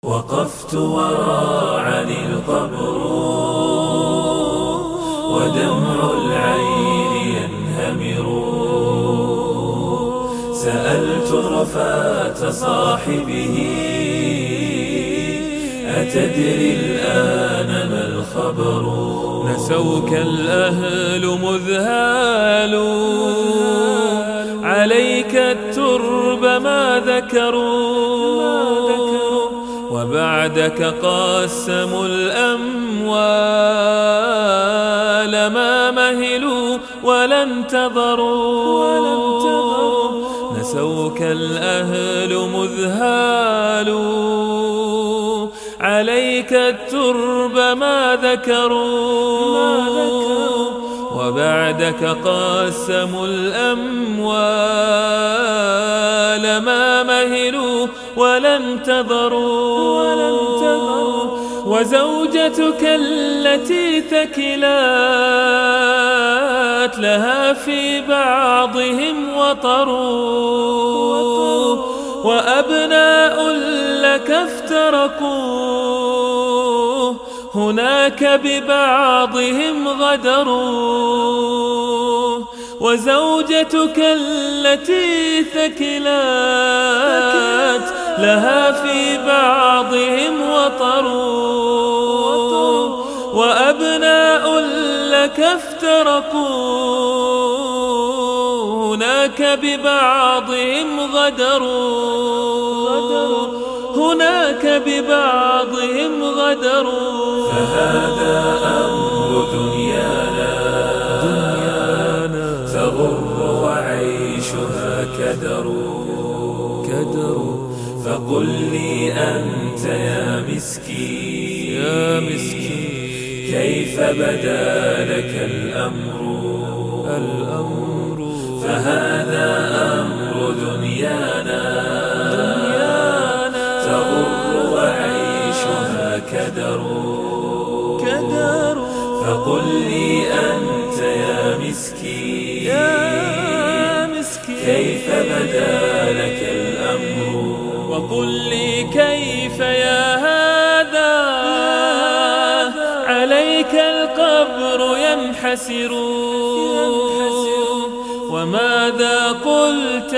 وقفت وراعني القبر ودمع العين ينهمر. سألت رفاة صاحبه أتدري الآن ما الخبر؟ نسوك الأهل مذهالوا عليك الترب ما ذكروا، وبعدك قاسموا الأموال ما مهلوا ولا انتظروا. نسوك الأهل مذهالوا عليك الترب ما ذكروا، وبعدك قاسموا الأموال ما مهلوا ولا انتظروا. وزوجتك التي ثكلات لها في بعضهم وطر، وأبناء لك افترقوا هناك ببعضهم غدروا. وزوجتك التي ثكلات لها في بعضهم وطر، وأبناء لك افترقوا هناك ببعضهم غدروا، هناك ببعضهم غدروا. فهذا أمر دنيانا تغر وعيشها كدر. فقل لي أنت يا مسكين كيف بدا لك الأمر؟ فهذا أمر دنيانا تغر وعيشها كدر. فقل لي أنت يا مسكين كيف بدا لك الأمر؟ وقل لي كيف يا هذا عليك القبر ينحسر؟ وماذا قلت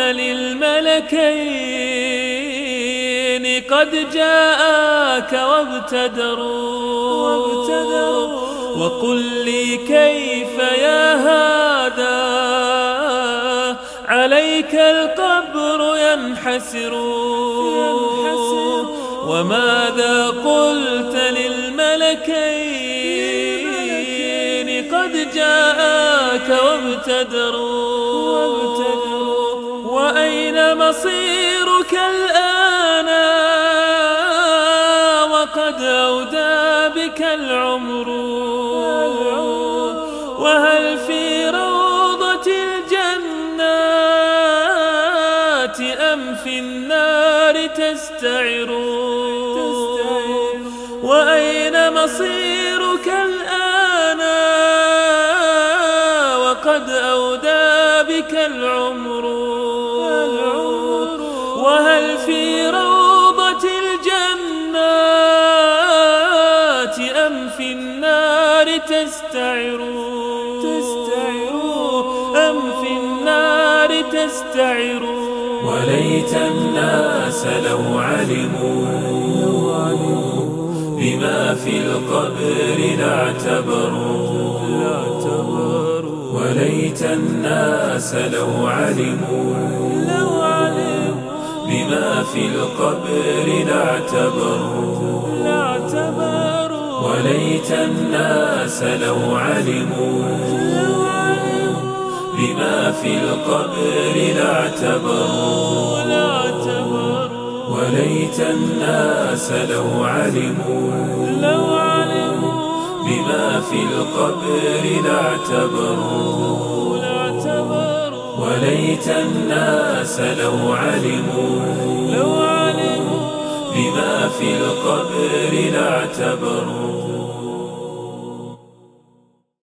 للملكين قد جاءك وابتدروا؟ وقل لي كيف يا هذا عليك القبر ينحسر؟ وماذا قلت للملكين قد جاءك وابتدروا؟ وأين مصيرك الآن وقد أودى بك العمر؟ وهل في روضة الجنات أم في النار تستعر؟ وأين مصيرك الآن وقد أودى بك العمر؟ وهل في روضة الجنات أم في النار تستعر؟ أم في النار تستعر؟ وليت الناس لو علموا بما في القبر لاعتبروا. وليت الناس لو علموا بما في القبر لاعتبروا. وليت الناس لو علموا بما في القبر لاعتبروا. وليت الناس لو علموا بما في القبر لاعتبروا. وليت الناس لو علموا بما في القبر لاعتبروا.